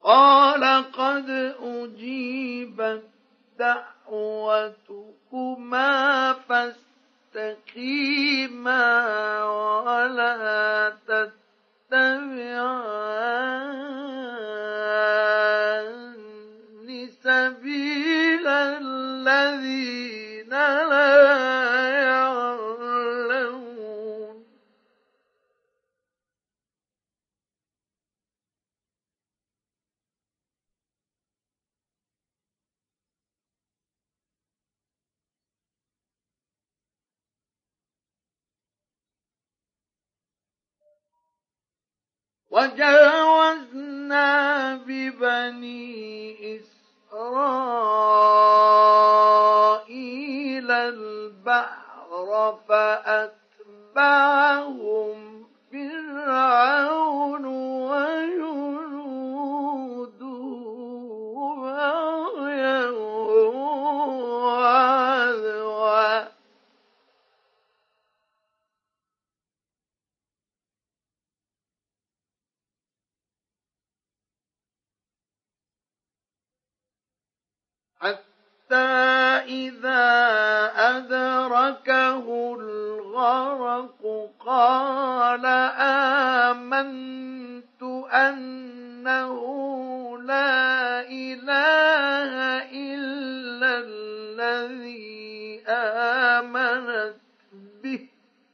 قال قد أجيبت دعوتكما فاستقيما ولا تتبعان سبيل الذين لا يعلمون وجاوزنا ببني إسرائيل البحر فأتبعهم فرعون وجنوده بغيا وعدوا حتى إذا أدركه الغرق قال آمنت أنه لا إله إلا الذي آمنت به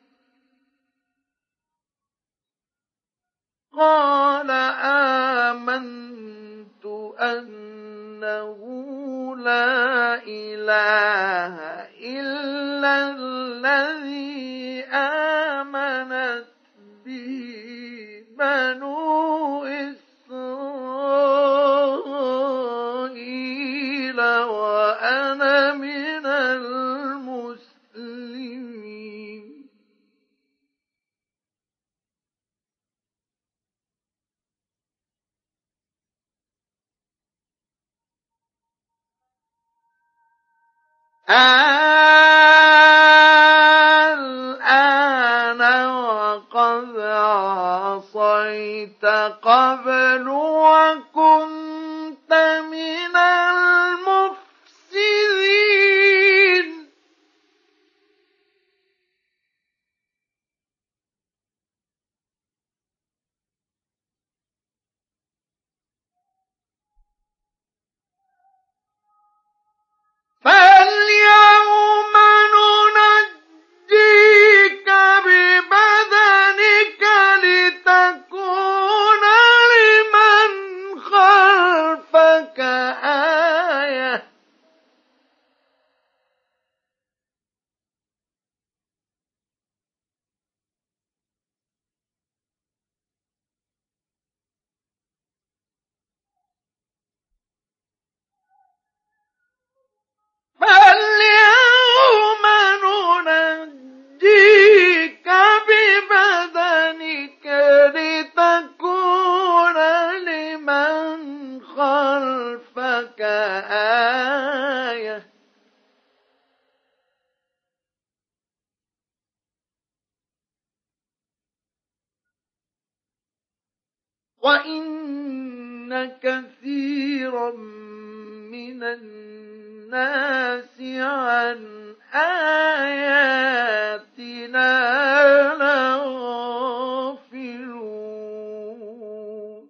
لا إله إلا الذي آمنت به بنو إسرائيل وأنا من المسلمين. الآن وقد عصيت قبل وكنت من المفسدين. فاليوم ننجيك ببدنك لتكون لمن خلفك آية. فاليوم ننجيك ببدنك لتكون لمن خلفك آية. وإن كثيرا من الناس عن آياتنا لغافلون.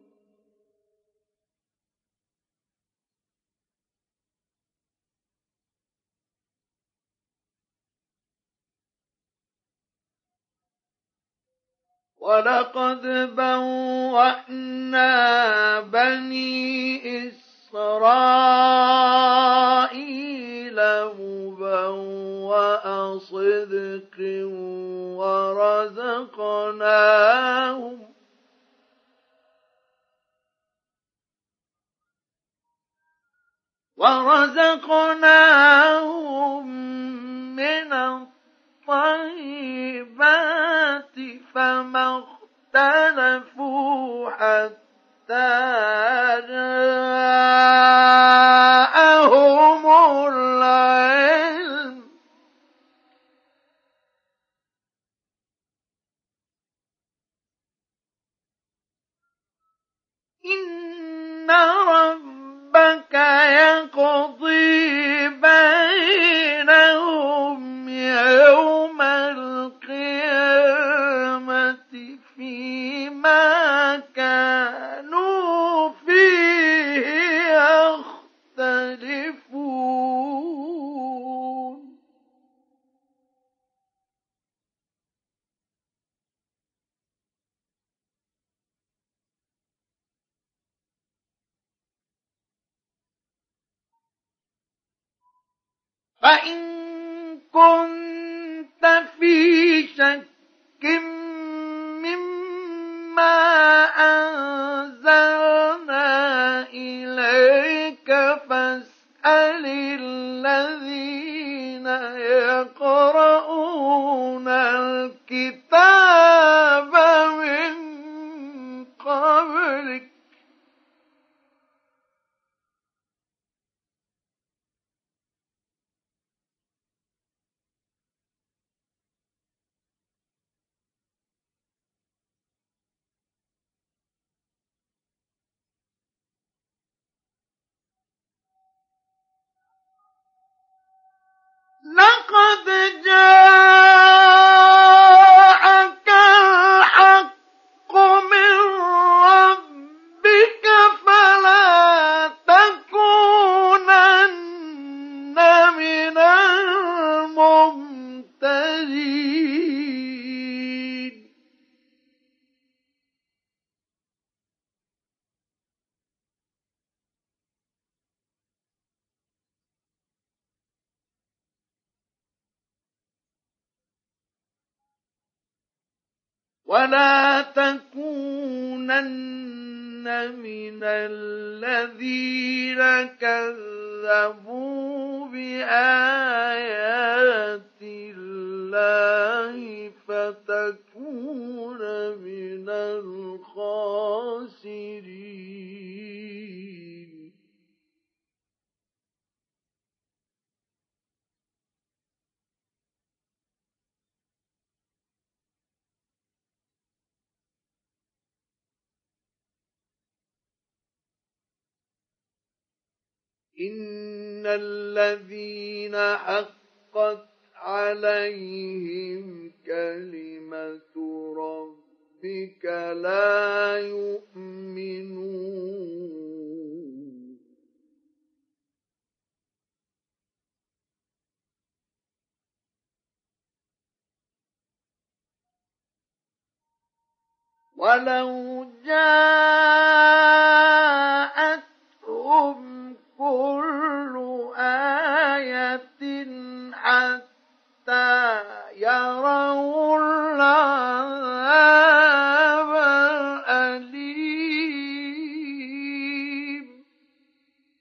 ولقد بوأنا بني إسرائيل مبوأ صدق ورزقناهم من الطيبات فما اختلفوا حتى جاءهم العلم. إن ربك يقضي بينهم يوم القيامة فيما كانوا فيه يختلفون فإن كنت في شك مما أنزلنا إليك فاسأل الذين يقرؤون الكتاب من قبلك لقد جاءك الحق من ربك فلا تكونن من الممترين ولا تكونن من الذين كذبوا بآيات الله فتكون من الخاسرين إن الذين حقت عليهم كلمة ربك لا يؤمنون ولو جاءتهم كل آية حتى يرى